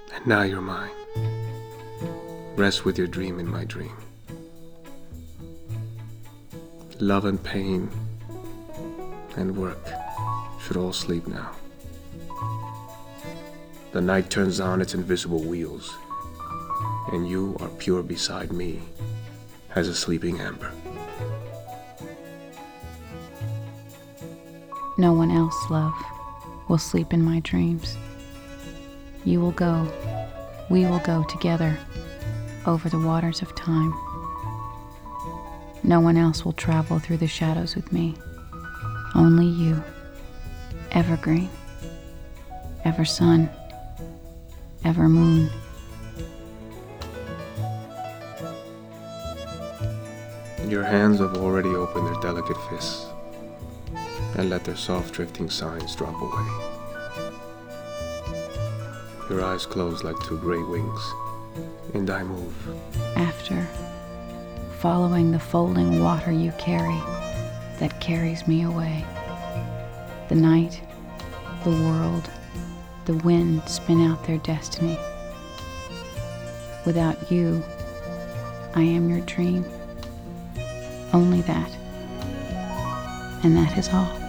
And now you're mine. Rest with your dream in my dream. Love and pain and work should all sleep now. The night turns on its invisible wheels, and you are pure beside me as a sleeping ember. No one else, love, will sleep in my dreams. You will go, we will go together over the waters of time. No one else will travel through the shadows with me. Only you, evergreen, ever sun, ever moon. Your hands have already opened their delicate fists and let their soft drifting signs drop away. Your eyes close like two great wings, and I move. After, following the folding water you carry that carries me away. The night, the world, the wind spin out their destiny. Without you, I am your dream. Only that. And that is all.